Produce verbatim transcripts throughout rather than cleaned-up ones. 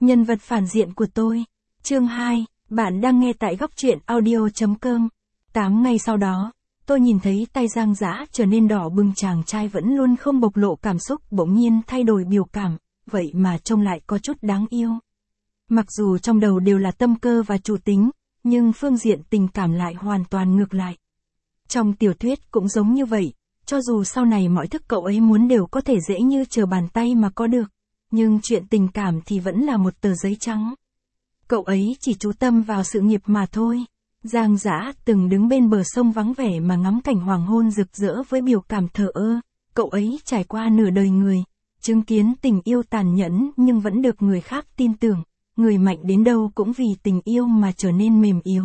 Nhân vật phản diện của tôi. Chương hai, bạn đang nghe tại góc truyện audio chấm com. Tám ngày sau đó, tôi nhìn thấy tay Giang Dã trở nên đỏ bừng, chàng trai vẫn luôn không bộc lộ cảm xúc bỗng nhiên thay đổi biểu cảm, vậy mà trông lại có chút đáng yêu. Mặc dù trong đầu đều là tâm cơ và chủ tính, nhưng phương diện tình cảm lại hoàn toàn ngược lại. Trong tiểu thuyết cũng giống như vậy, cho dù sau này mọi thứ cậu ấy muốn đều có thể dễ như trở bàn tay mà có được, nhưng chuyện tình cảm thì vẫn là một tờ giấy trắng. Cậu ấy chỉ chú tâm vào sự nghiệp mà thôi. Giang Dã từng đứng bên bờ sông vắng vẻ mà ngắm cảnh hoàng hôn rực rỡ với biểu cảm thờ ơ. Cậu ấy trải qua nửa đời người, chứng kiến tình yêu tàn nhẫn nhưng vẫn được người khác tin tưởng, người mạnh đến đâu cũng vì tình yêu mà trở nên mềm yếu.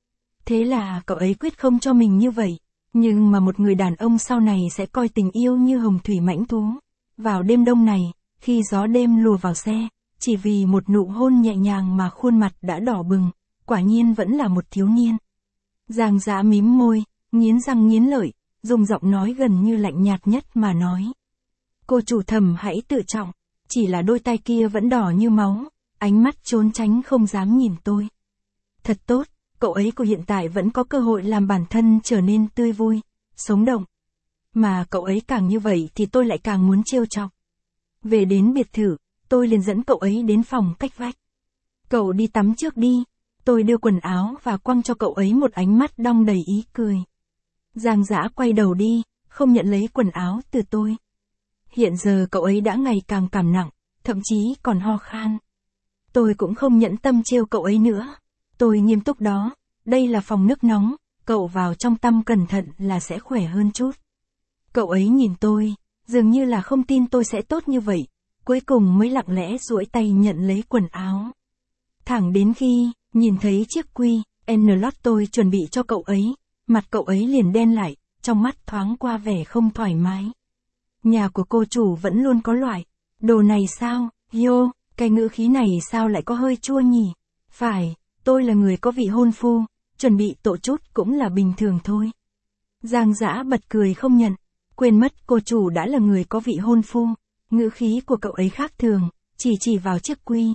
Thế là cậu ấy quyết không cho mình như vậy, nhưng mà một người đàn ông sau này sẽ coi tình yêu như hồng thủy mãnh thú. Vào đêm đông này, khi gió đêm lùa vào xe, chỉ vì một nụ hôn nhẹ nhàng mà khuôn mặt đã đỏ bừng, quả nhiên vẫn là một thiếu niên. Giang Dã mím môi, nghiến răng nghiến lợi, dùng giọng nói gần như lạnh nhạt nhất mà nói. Cô chủ Thẩm hãy tự trọng, chỉ là đôi tay kia vẫn đỏ như máu, ánh mắt trốn tránh không dám nhìn tôi. Thật tốt, cậu ấy của hiện tại vẫn có cơ hội làm bản thân trở nên tươi vui, sống động. Mà cậu ấy càng như vậy thì tôi lại càng muốn trêu chọc. Về đến biệt thự, tôi liền dẫn cậu ấy đến phòng cách vách. Cậu đi tắm trước đi. Tôi đưa quần áo và quăng cho cậu ấy một ánh mắt đong đầy ý cười. Giang Dã quay đầu đi, không nhận lấy quần áo từ tôi. Hiện giờ cậu ấy đã ngày càng cảm nặng, thậm chí còn ho khan. Tôi cũng không nhẫn tâm trêu cậu ấy nữa. Tôi nghiêm túc đó, đây là phòng nước nóng, cậu vào trong tắm cẩn thận là sẽ khỏe hơn chút. Cậu ấy nhìn tôi, dường như là không tin tôi sẽ tốt như vậy, cuối cùng mới lặng lẽ duỗi tay nhận lấy quần áo. Thẳng đến khi nhìn thấy chiếc quy en lót tôi chuẩn bị cho cậu ấy, mặt cậu ấy liền đen lại, trong mắt thoáng qua vẻ không thoải mái. Nhà của cô chủ vẫn luôn có loại đồ này sao, yo, cái ngữ khí này sao lại có hơi chua nhỉ? Phải, tôi là người có vị hôn phu, chuẩn bị tổ chút cũng là bình thường thôi. Giang Dã bật cười không nhận, quên mất cô chủ đã là người có vị hôn phu, ngữ khí của cậu ấy khác thường, chỉ chỉ vào chiếc quy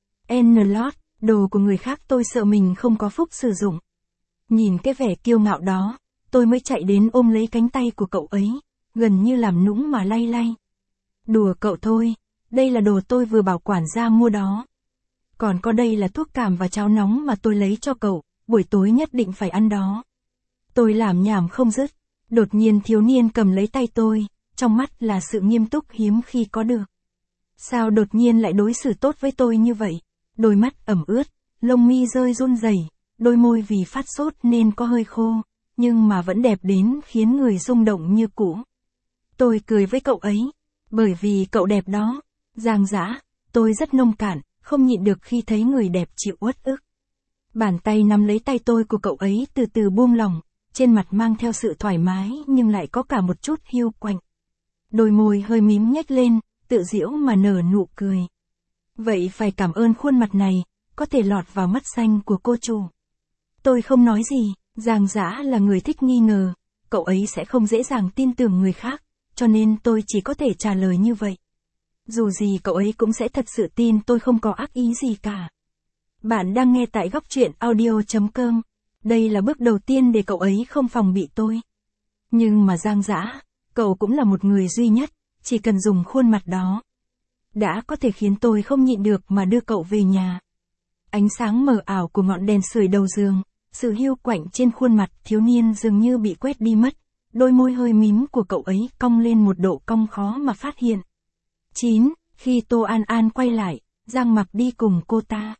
en lót. Đồ của người khác tôi sợ mình không có phúc sử dụng. Nhìn cái vẻ kiêu ngạo đó, tôi mới chạy đến ôm lấy cánh tay của cậu ấy, gần như làm nũng mà lay lay. Đùa cậu thôi, đây là đồ tôi vừa bảo quản gia mua đó. Còn có đây là thuốc cảm và cháo nóng mà tôi lấy cho cậu, buổi tối nhất định phải ăn đó. Tôi làm nhảm không dứt, đột nhiên thiếu niên cầm lấy tay tôi, trong mắt là sự nghiêm túc hiếm khi có được. Sao đột nhiên lại đối xử tốt với tôi như vậy? Đôi mắt ẩm ướt, lông mi rơi run rẩy, đôi môi vì phát sốt nên có hơi khô, nhưng mà vẫn đẹp đến khiến người rung động như cũ. Tôi cười với cậu ấy, bởi vì cậu đẹp đó. Giang Dã, tôi rất nông cạn, không nhịn được khi thấy người đẹp chịu uất ức. Bàn tay nắm lấy tay tôi của cậu ấy từ từ buông lỏng, trên mặt mang theo sự thoải mái nhưng lại có cả một chút hiu quạnh. Đôi môi hơi mím nhếch lên, tự giễu mà nở nụ cười. Vậy phải cảm ơn khuôn mặt này, có thể lọt vào mắt xanh của cô chủ. Tôi không nói gì, Giang Dã là người thích nghi ngờ, cậu ấy sẽ không dễ dàng tin tưởng người khác, cho nên tôi chỉ có thể trả lời như vậy. Dù gì cậu ấy cũng sẽ thật sự tin tôi không có ác ý gì cả. Bạn đang nghe tại góc truyện audio chấm com. Đây là bước đầu tiên để cậu ấy không phòng bị tôi. Nhưng mà Giang Dã, cậu cũng là một người duy nhất, chỉ cần dùng khuôn mặt đó đã có thể khiến tôi không nhịn được mà đưa cậu về nhà. Ánh sáng mờ ảo của ngọn đèn sưởi đầu giường, sự hiu quạnh trên khuôn mặt thiếu niên dường như bị quét đi mất, đôi môi hơi mím của cậu ấy cong lên một độ cong khó mà phát hiện. chín. Khi Tô An An quay lại, Giang Mặc đi cùng cô ta.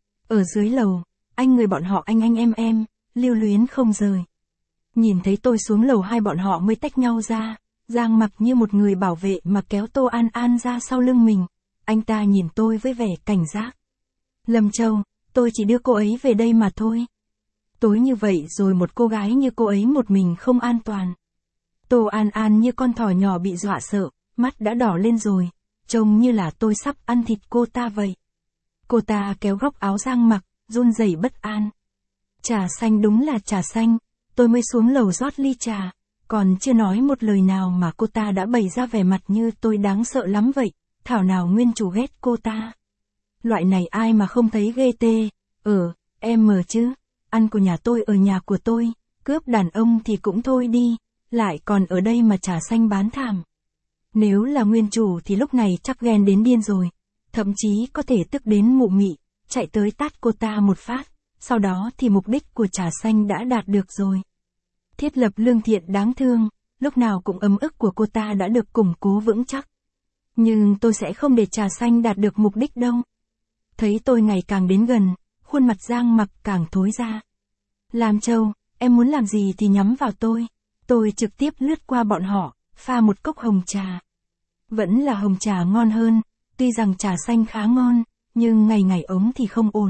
Ở dưới lầu, anh người bọn họ anh anh em em, lưu luyến không rời. Nhìn thấy tôi xuống lầu hai bọn họ mới tách nhau ra. Giang Mặc như một người bảo vệ mà kéo Tô An An ra sau lưng mình. Anh ta nhìn tôi với vẻ cảnh giác. Lâm Châu, tôi chỉ đưa cô ấy về đây mà thôi. Tối như vậy rồi một cô gái như cô ấy một mình không an toàn. Tô An An như con thỏ nhỏ bị dọa sợ, mắt đã đỏ lên rồi, trông như là tôi sắp ăn thịt cô ta vậy. Cô ta kéo góc áo Giang Mặc, run rẩy bất an. Trà xanh, đúng là trà xanh, tôi mới xuống lầu rót ly trà. Còn chưa nói một lời nào mà cô ta đã bày ra vẻ mặt như tôi đáng sợ lắm vậy, thảo nào nguyên chủ ghét cô ta. Loại này ai mà không thấy ghê tê. Ờ, em mờ chứ, ăn của nhà tôi ở nhà của tôi, cướp đàn ông thì cũng thôi đi, lại còn ở đây mà trà xanh bán thảm. Nếu là nguyên chủ thì lúc này chắc ghen đến điên rồi, thậm chí có thể tức đến mụ mị, chạy tới tát cô ta một phát, sau đó thì mục đích của trà xanh đã đạt được rồi. Thiết lập lương thiện đáng thương, lúc nào cũng ấm ức của cô ta đã được củng cố vững chắc. Nhưng tôi sẽ không để trà xanh đạt được mục đích đâu. Thấy tôi ngày càng đến gần, khuôn mặt Giang Mặc càng thối ra. Lam Châu, em muốn làm gì thì nhắm vào tôi. Tôi trực tiếp lướt qua bọn họ, pha một cốc hồng trà. Vẫn là hồng trà ngon hơn, tuy rằng trà xanh khá ngon, nhưng ngày ngày ống thì không ổn.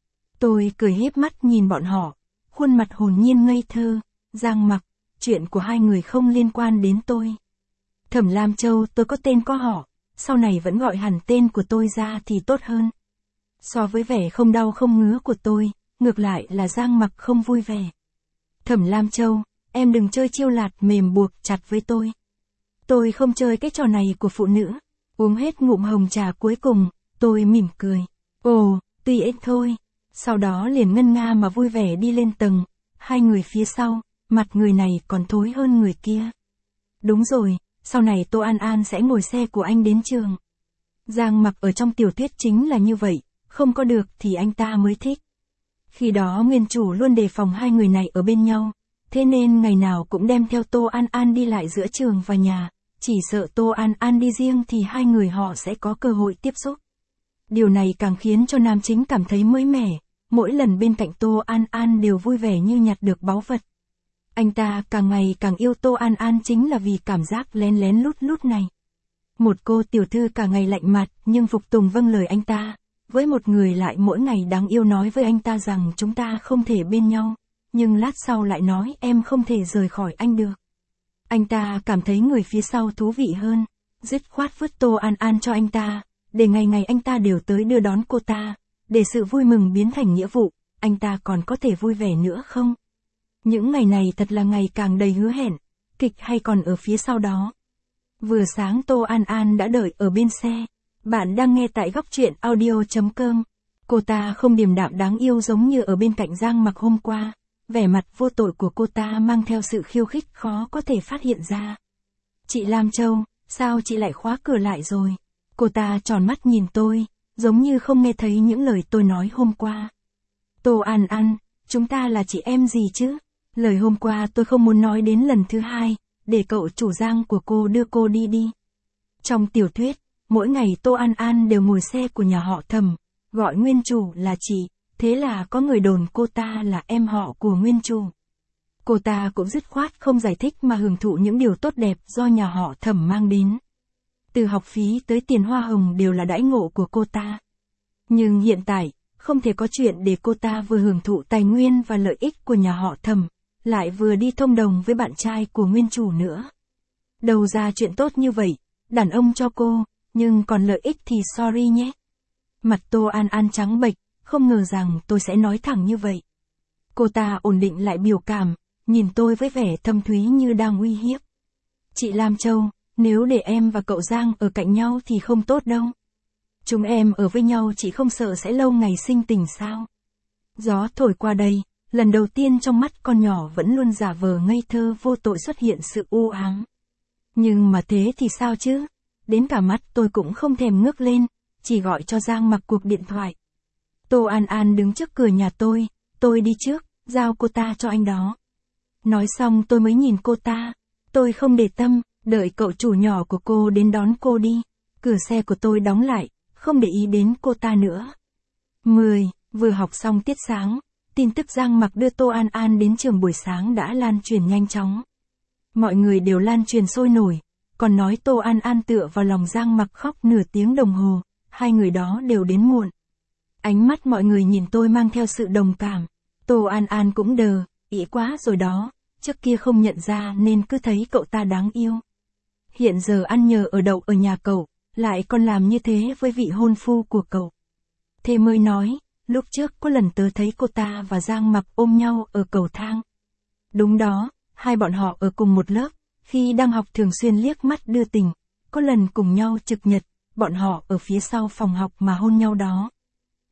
Tôi cười hiếp mắt nhìn bọn họ, khuôn mặt hồn nhiên ngây thơ. Giang Mặc, chuyện của hai người không liên quan đến tôi. Thẩm Lam Châu tôi có tên có họ, sau này vẫn gọi hẳn tên của tôi ra thì tốt hơn. So với vẻ không đau không ngứa của tôi, ngược lại là Giang Mặc không vui vẻ. Thẩm Lam Châu, em đừng chơi chiêu lạt mềm buộc chặt với tôi. Tôi không chơi cái trò này của phụ nữ. Uống hết ngụm hồng trà cuối cùng, tôi mỉm cười. Ồ, tuy ít thôi. Sau đó liền ngân nga mà vui vẻ đi lên tầng. Hai người phía sau, mặt người này còn thối hơn người kia. Đúng rồi, sau này Tô An An sẽ ngồi xe của anh đến trường. Giang Mặc ở trong tiểu thuyết chính là như vậy, không có được thì anh ta mới thích. Khi đó nguyên chủ luôn đề phòng hai người này ở bên nhau, thế nên ngày nào cũng đem theo Tô An An đi lại giữa trường và nhà, chỉ sợ Tô An An đi riêng thì hai người họ sẽ có cơ hội tiếp xúc. Điều này càng khiến cho nam chính cảm thấy mới mẻ, mỗi lần bên cạnh Tô An An đều vui vẻ như nhặt được báu vật. Anh ta càng ngày càng yêu Tô An An chính là vì cảm giác lén lén lút lút này. Một cô tiểu thư cả ngày lạnh mặt nhưng phục tùng vâng lời anh ta, với một người lại mỗi ngày đáng yêu nói với anh ta rằng chúng ta không thể bên nhau, nhưng lát sau lại nói em không thể rời khỏi anh được. Anh ta cảm thấy người phía sau thú vị hơn, dứt khoát vứt Tô An An cho anh ta, để ngày ngày anh ta đều tới đưa đón cô ta, để sự vui mừng biến thành nghĩa vụ, anh ta còn có thể vui vẻ nữa không? Những ngày này thật là ngày càng đầy hứa hẹn, kịch hay còn ở phía sau đó. Vừa sáng Tô An An đã đợi ở bên xe. Bạn đang nghe tại góc truyện audio chấm com. Cô ta không điềm đạm đáng yêu giống như ở bên cạnh Giang Mặc hôm qua. Vẻ mặt vô tội của cô ta mang theo sự khiêu khích khó có thể phát hiện ra. Chị Lam Châu, sao chị lại khóa cửa lại rồi? Cô ta tròn mắt nhìn tôi, giống như không nghe thấy những lời tôi nói hôm qua. Tô An An, chúng ta là chị em gì chứ? Lời hôm qua tôi không muốn nói đến lần thứ hai, để cậu chủ Giang của cô đưa cô đi đi. Trong tiểu thuyết, mỗi ngày Tô An An đều ngồi xe của nhà họ Thẩm, gọi nguyên chủ là chị, thế là có người đồn cô ta là em họ của nguyên chủ. Cô ta cũng dứt khoát không giải thích mà hưởng thụ những điều tốt đẹp do nhà họ Thẩm mang đến. Từ học phí tới tiền hoa hồng đều là đãi ngộ của cô ta. Nhưng hiện tại, không thể có chuyện để cô ta vừa hưởng thụ tài nguyên và lợi ích của nhà họ Thẩm, lại vừa đi thông đồng với bạn trai của nguyên chủ nữa. Đầu ra chuyện tốt như vậy, đàn ông cho cô, nhưng còn lợi ích thì sorry nhé. Mặt Tô An An trắng bệch, không ngờ rằng tôi sẽ nói thẳng như vậy. Cô ta ổn định lại biểu cảm, nhìn tôi với vẻ thâm thúy như đang uy hiếp. Chị Lam Châu, nếu để em và cậu Giang ở cạnh nhau thì không tốt đâu. Chúng em ở với nhau chị không sợ sẽ lâu ngày sinh tình sao? Gió thổi qua đây, lần đầu tiên trong mắt con nhỏ vẫn luôn giả vờ ngây thơ vô tội xuất hiện sự u ám. Nhưng mà thế thì sao chứ? Đến cả mắt tôi cũng không thèm ngước lên, chỉ gọi cho Giang Mặc cuộc điện thoại. Tô An An đứng trước cửa nhà tôi, tôi đi trước, giao cô ta cho anh đó. Nói xong tôi mới nhìn cô ta, tôi không để tâm, đợi cậu chủ nhỏ của cô đến đón cô đi. Cửa xe của tôi đóng lại, không để ý đến cô ta nữa. mười. Vừa học xong tiết sáng, tin tức Giang Mặc đưa Tô An An đến trường buổi sáng đã lan truyền nhanh chóng. Mọi người đều lan truyền sôi nổi, còn nói Tô An An tựa vào lòng Giang Mặc khóc nửa tiếng đồng hồ, hai người đó đều đến muộn. Ánh mắt mọi người nhìn tôi mang theo sự đồng cảm. Tô An An cũng đờ, ỷ quá rồi đó, trước kia không nhận ra nên cứ thấy cậu ta đáng yêu. Hiện giờ ăn nhờ ở đậu ở nhà cậu, lại còn làm như thế với vị hôn phu của cậu. Thế mới nói, lúc trước có lần tớ thấy cô ta và Giang Mặc ôm nhau ở cầu thang. Đúng đó, hai bọn họ ở cùng một lớp, khi đang học thường xuyên liếc mắt đưa tình, có lần cùng nhau trực nhật, bọn họ ở phía sau phòng học mà hôn nhau đó,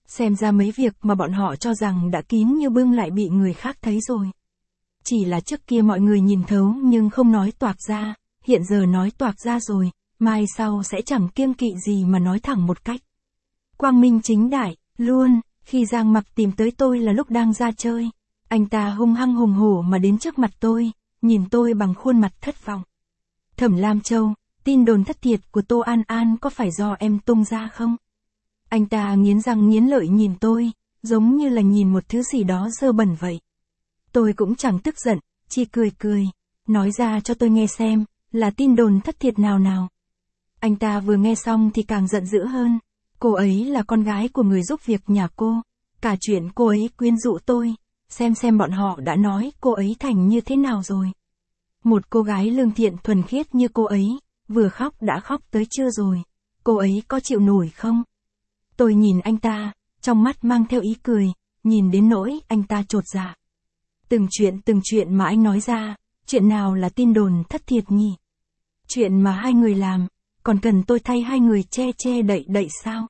Xem ra mấy việc mà bọn họ cho rằng đã kín như bưng lại bị người khác thấy rồi. Chỉ là trước kia mọi người nhìn thấu nhưng không nói toạc ra, hiện giờ nói toạc ra rồi, mai sau sẽ chẳng kiêng kỵ gì mà nói thẳng một cách. Quang minh chính đại, luôn, khi Giang Mặc tìm tới tôi là lúc đang ra chơi. Anh ta hung hăng hùng hổ mà đến trước mặt tôi, nhìn tôi bằng khuôn mặt thất vọng. Thẩm Lam Châu, tin đồn thất thiệt của Tô An An có phải do em tung ra không? Anh ta nghiến răng nghiến lợi nhìn tôi, giống như là nhìn một thứ gì đó dơ bẩn vậy. Tôi cũng chẳng tức giận, chỉ cười cười, nói ra cho tôi nghe xem, là tin đồn thất thiệt nào nào. Anh ta vừa nghe xong thì càng giận dữ hơn, cô ấy là con gái của người giúp việc nhà cô, cả chuyện cô ấy quyến rũ tôi, xem xem bọn họ đã nói cô ấy thành như thế nào rồi. Một cô gái lương thiện thuần khiết như cô ấy, vừa khóc đã khóc tới chưa rồi, cô ấy có chịu nổi không? Tôi nhìn anh ta, trong mắt mang theo ý cười, nhìn đến nỗi anh ta chột dạ. Từng chuyện từng chuyện mà anh nói ra, chuyện nào là tin đồn thất thiệt nhỉ? Chuyện mà hai người làm, còn cần tôi thay hai người che che đậy đậy sao?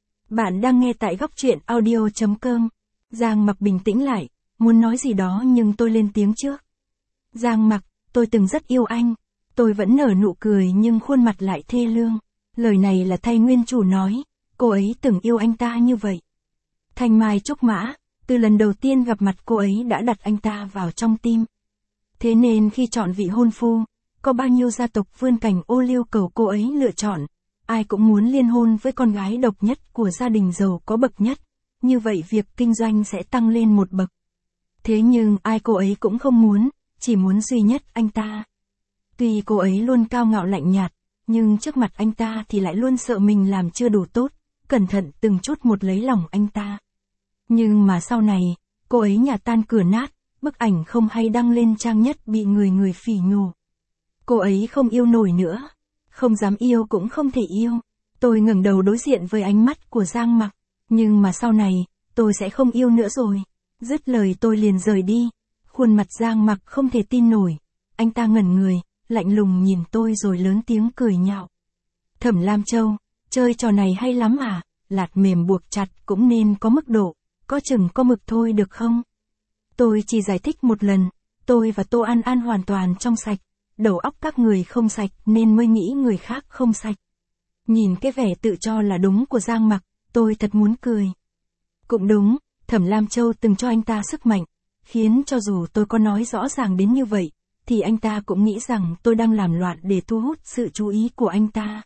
Bạn đang nghe tại góc truyện audio chấm com. Giang Mặc bình tĩnh lại, muốn nói gì đó nhưng tôi lên tiếng trước. Giang Mặc, tôi từng rất yêu anh. Tôi vẫn nở nụ cười nhưng khuôn mặt lại thê lương. Lời này là thay nguyên chủ nói, cô ấy từng yêu anh ta như vậy. Thanh mai trúc mã, từ lần đầu tiên gặp mặt cô ấy đã đặt anh ta vào trong tim. Thế nên khi chọn vị hôn phu, có bao nhiêu gia tộc vươn cành ô liu cầu cô ấy lựa chọn, ai cũng muốn liên hôn với con gái độc nhất của gia đình giàu có bậc nhất, như vậy việc kinh doanh sẽ tăng lên một bậc. Thế nhưng ai cô ấy cũng không muốn, chỉ muốn duy nhất anh ta. Tuy cô ấy luôn cao ngạo lạnh nhạt, nhưng trước mặt anh ta thì lại luôn sợ mình làm chưa đủ tốt, cẩn thận từng chút một lấy lòng anh ta. Nhưng mà sau này, cô ấy nhà tan cửa nát, bức ảnh không hay đăng lên trang nhất bị người người phỉ nhổ. Cô ấy không yêu nổi nữa, không dám yêu cũng không thể yêu. Tôi ngẩng đầu đối diện với ánh mắt của Giang Mặc, nhưng mà sau này, tôi sẽ không yêu nữa rồi. Dứt lời tôi liền rời đi, khuôn mặt Giang Mặc không thể tin nổi, anh ta ngẩn người, lạnh lùng nhìn tôi rồi lớn tiếng cười nhạo. Thẩm Lam Châu, chơi trò này hay lắm à, lạt mềm buộc chặt cũng nên có mức độ, có chừng có mực thôi được không? Tôi chỉ giải thích một lần, tôi và Tô An An hoàn toàn trong sạch, đầu óc các người không sạch nên mới nghĩ người khác không sạch. Nhìn cái vẻ tự cho là đúng của Giang Mặc, tôi thật muốn cười. Cũng đúng, Thẩm Lam Châu từng cho anh ta sức mạnh, khiến cho dù tôi có nói rõ ràng đến như vậy, thì anh ta cũng nghĩ rằng tôi đang làm loạn để thu hút sự chú ý của anh ta.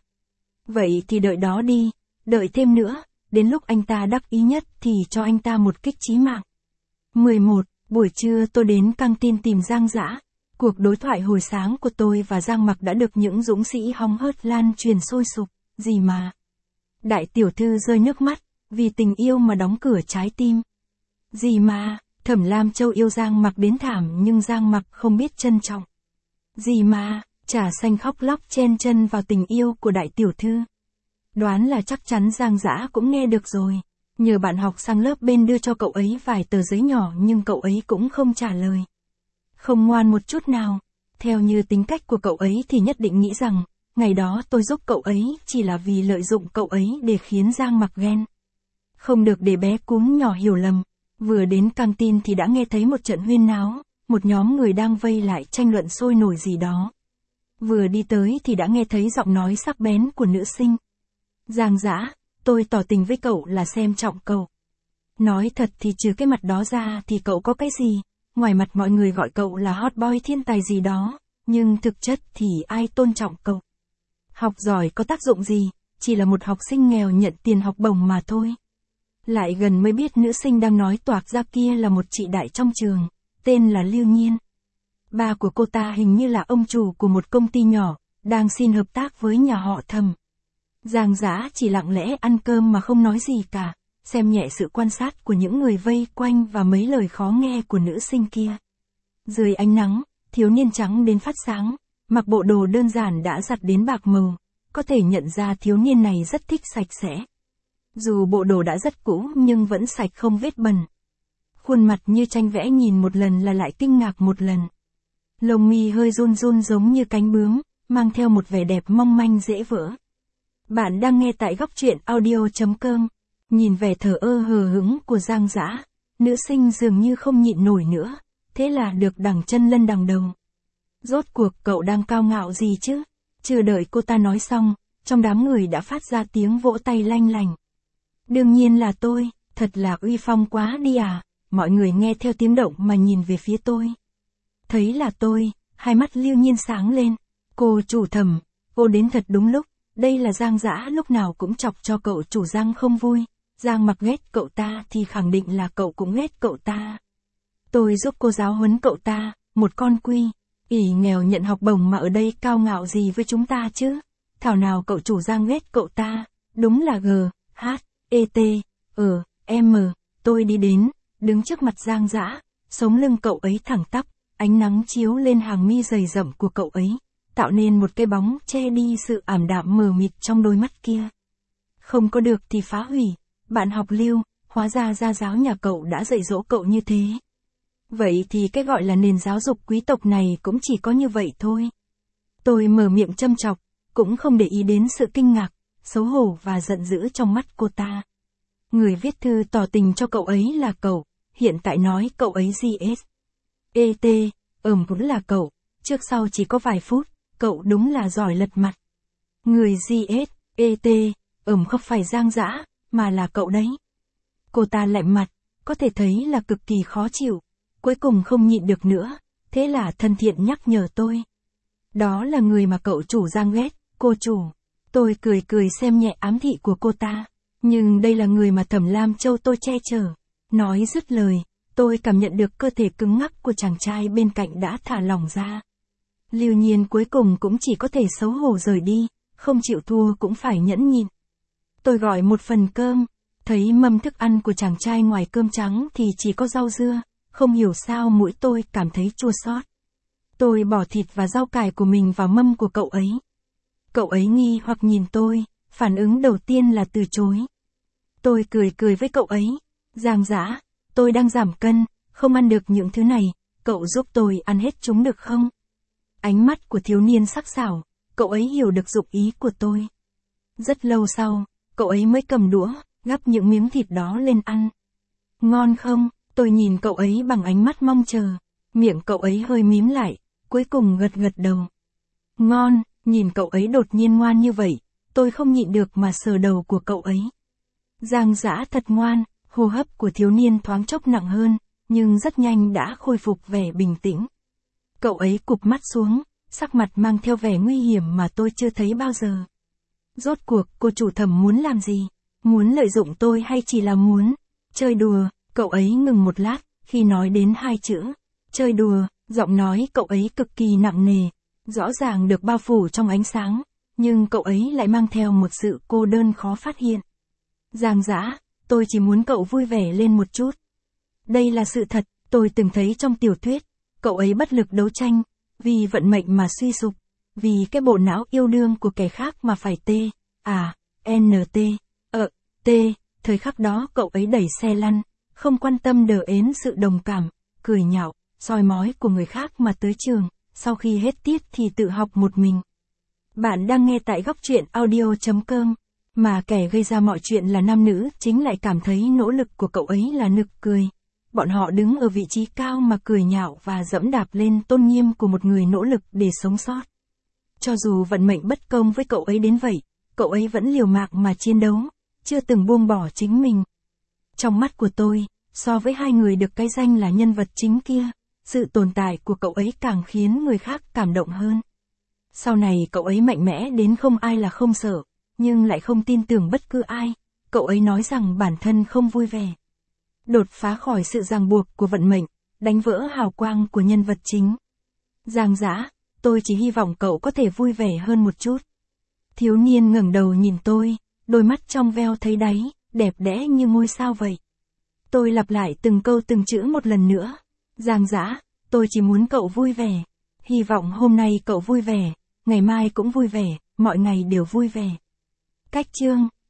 Vậy thì đợi đó đi, đợi thêm nữa, đến lúc anh ta đắc ý nhất thì cho anh ta một kích chí mạng. mười một. Buổi trưa tôi đến căng tin tìm Giang Dã. Cuộc đối thoại hồi sáng của tôi và Giang Mặc đã được những dũng sĩ hóng hớt lan truyền sôi sục, gì mà. Đại tiểu thư rơi nước mắt, vì tình yêu mà đóng cửa trái tim. Gì mà, Thẩm Lam Châu yêu Giang Mặc đến thảm nhưng Giang Mặc không biết trân trọng. Gì mà, Trà Xanh khóc lóc chen chân vào tình yêu của đại tiểu thư. Đoán là chắc chắn Giang Dã cũng nghe được rồi. Nhờ bạn học sang lớp bên đưa cho cậu ấy vài tờ giấy nhỏ nhưng cậu ấy cũng không trả lời. Không ngoan một chút nào. Theo như tính cách của cậu ấy thì nhất định nghĩ rằng, ngày đó tôi giúp cậu ấy chỉ là vì lợi dụng cậu ấy để khiến Giang Mặc ghen. Không được để bé cún nhỏ hiểu lầm. Vừa đến căng tin thì đã nghe thấy một trận huyên náo, một nhóm người đang vây lại tranh luận sôi nổi gì đó. Vừa đi tới thì đã nghe thấy giọng nói sắc bén của nữ sinh. Giang Dã, tôi tỏ tình với cậu là xem trọng cậu. Nói thật thì trừ cái mặt đó ra thì cậu có cái gì, ngoài mặt mọi người gọi cậu là hot boy thiên tài gì đó, nhưng thực chất thì ai tôn trọng cậu. Học giỏi có tác dụng gì, chỉ là một học sinh nghèo nhận tiền học bổng mà thôi. Lại gần mới biết nữ sinh đang nói toạc ra kia là một chị đại trong trường, tên là Lưu Nhiên. Ba của cô ta hình như là ông chủ của một công ty nhỏ, đang xin hợp tác với nhà họ Thẩm. Giang Dã chỉ lặng lẽ ăn cơm mà không nói gì cả, xem nhẹ sự quan sát của những người vây quanh và mấy lời khó nghe của nữ sinh kia. Dưới ánh nắng, thiếu niên trắng đến phát sáng, mặc bộ đồ đơn giản đã giặt đến bạc màu, có thể nhận ra thiếu niên này rất thích sạch sẽ. Dù bộ đồ đã rất cũ nhưng vẫn sạch không vết bẩn. Khuôn mặt như tranh vẽ nhìn một lần là lại kinh ngạc một lần. Lông mi hơi run run giống như cánh bướm, mang theo một vẻ đẹp mong manh dễ vỡ. Bạn đang nghe tại góc truyện audio chấm com. Nhìn vẻ thờ ơ hờ hững của Giang Dã, nữ sinh dường như không nhịn nổi nữa, thế là được đằng chân lân đằng đầu. Rốt cuộc cậu đang cao ngạo gì chứ? Chưa đợi cô ta nói xong, trong đám người đã phát ra tiếng vỗ tay lanh lành. Đương nhiên là tôi, thật là uy phong quá đi à, mọi người nghe theo tiếng động mà nhìn về phía tôi. Thấy là tôi, hai mắt Lưu Nhiên sáng lên. Cô chủ Thẩm, cô đến thật đúng lúc, đây là Giang Dã lúc nào cũng chọc cho cậu chủ Giang không vui. Giang mặc ghét cậu ta thì khẳng định là cậu cũng ghét cậu ta. Tôi giúp cô giáo huấn cậu ta, một con quy. ỷ nghèo nhận học bổng mà ở đây cao ngạo gì với chúng ta chứ? Thảo nào cậu chủ Giang ghét cậu ta, đúng là G, H, E, T, ờ, M. Tôi đi đến, đứng trước mặt Giang Dã, sống lưng cậu ấy thẳng tắp, ánh nắng chiếu lên hàng mi dày rậm của cậu ấy, tạo nên một cái bóng che đi sự ảm đạm mờ mịt trong đôi mắt kia. Không có được thì phá hủy. Bạn học Lưu, hóa ra gia giáo nhà cậu đã dạy dỗ cậu như thế. Vậy thì cái gọi là nền giáo dục quý tộc này cũng chỉ có như vậy thôi. Tôi mở miệng châm chọc, cũng không để ý đến sự kinh ngạc, xấu hổ và giận dữ trong mắt cô ta. Người viết thư tỏ tình cho cậu ấy là cậu, hiện tại nói cậu ấy G S. E T, ừm cũng là cậu, trước sau chỉ có vài phút, cậu đúng là giỏi lật mặt. Người G S, E T, ừm không phải Giang Dã, mà là cậu đấy. Cô ta lạnh mặt, có thể thấy là cực kỳ khó chịu, cuối cùng không nhịn được nữa, thế là thân thiện nhắc nhở tôi. Đó là người mà cậu chủ Giang ghét, cô chủ. Tôi cười cười xem nhẹ ám thị của cô ta, nhưng đây là người mà Thẩm Lam Châu tôi che chở. Nói dứt lời, tôi cảm nhận được cơ thể cứng ngắc của chàng trai bên cạnh đã thả lỏng ra. Lưu Nhiên cuối cùng cũng chỉ có thể xấu hổ rời đi, không chịu thua cũng phải nhẫn nhịn. Tôi gọi một phần cơm, thấy mâm thức ăn của chàng trai ngoài cơm trắng thì chỉ có rau dưa, không hiểu sao mũi tôi cảm thấy chua xót. Tôi bỏ thịt và rau cải của mình vào mâm của cậu ấy. Cậu ấy nghi hoặc nhìn tôi, phản ứng đầu tiên là từ chối. Tôi cười cười với cậu ấy, Giang Dã, tôi đang giảm cân, không ăn được những thứ này, cậu giúp tôi ăn hết chúng được không? Ánh mắt của thiếu niên sắc sảo, cậu ấy hiểu được dụng ý của tôi. Rất lâu sau, cậu ấy mới cầm đũa, gắp những miếng thịt đó lên ăn. Ngon không? Tôi nhìn cậu ấy bằng ánh mắt mong chờ. Miệng cậu ấy hơi mím lại, cuối cùng gật gật đầu. Ngon, nhìn cậu ấy đột nhiên ngoan như vậy, tôi không nhịn được mà sờ đầu của cậu ấy. Giang Dã thật ngoan, hô hấp của thiếu niên thoáng chốc nặng hơn, nhưng rất nhanh đã khôi phục vẻ bình tĩnh. Cậu ấy cụp mắt xuống, sắc mặt mang theo vẻ nguy hiểm mà tôi chưa thấy bao giờ. Rốt cuộc cô chủ Thẩm muốn làm gì? Muốn lợi dụng tôi hay chỉ là muốn chơi đùa? Cậu ấy ngừng một lát, khi nói đến hai chữ chơi đùa, giọng nói cậu ấy cực kỳ nặng nề, rõ ràng được bao phủ trong ánh sáng, nhưng cậu ấy lại mang theo một sự cô đơn khó phát hiện. Giang Dã, tôi chỉ muốn cậu vui vẻ lên một chút. Đây là sự thật, tôi từng thấy trong tiểu thuyết, cậu ấy bất lực đấu tranh, vì vận mệnh mà suy sụp, vì cái bộ não yêu đương của kẻ khác mà phải tê, à, N T, ờ, T, thời khắc đó cậu ấy đẩy xe lăn, không quan tâm đờ ến sự đồng cảm, cười nhạo, soi mói của người khác mà tới trường, sau khi hết tiết thì tự học một mình. Bạn đang nghe tại góc truyện audio chấm com, mà kẻ gây ra mọi chuyện là nam nữ chính lại cảm thấy nỗ lực của cậu ấy là nực cười. Bọn họ đứng ở vị trí cao mà cười nhạo và dẫm đạp lên tôn nghiêm của một người nỗ lực để sống sót. Cho dù vận mệnh bất công với cậu ấy đến vậy, cậu ấy vẫn liều mạng mà chiến đấu, chưa từng buông bỏ chính mình. Trong mắt của tôi, so với hai người được cái danh là nhân vật chính kia, sự tồn tại của cậu ấy càng khiến người khác cảm động hơn. Sau này cậu ấy mạnh mẽ đến không ai là không sợ, nhưng lại không tin tưởng bất cứ ai. Cậu ấy nói rằng bản thân không vui vẻ. Đột phá khỏi sự ràng buộc của vận mệnh, đánh vỡ hào quang của nhân vật chính. Giang Dã, tôi chỉ hy vọng cậu có thể vui vẻ hơn một chút. Thiếu niên ngẩng đầu nhìn tôi, đôi mắt trong veo thấy đáy, đẹp đẽ như ngôi sao vậy. Tôi lặp lại từng câu từng chữ một lần nữa. Giang Dã, tôi chỉ muốn cậu vui vẻ. Hy vọng hôm nay cậu vui vẻ, ngày mai cũng vui vẻ, mọi ngày đều vui vẻ. Cách chương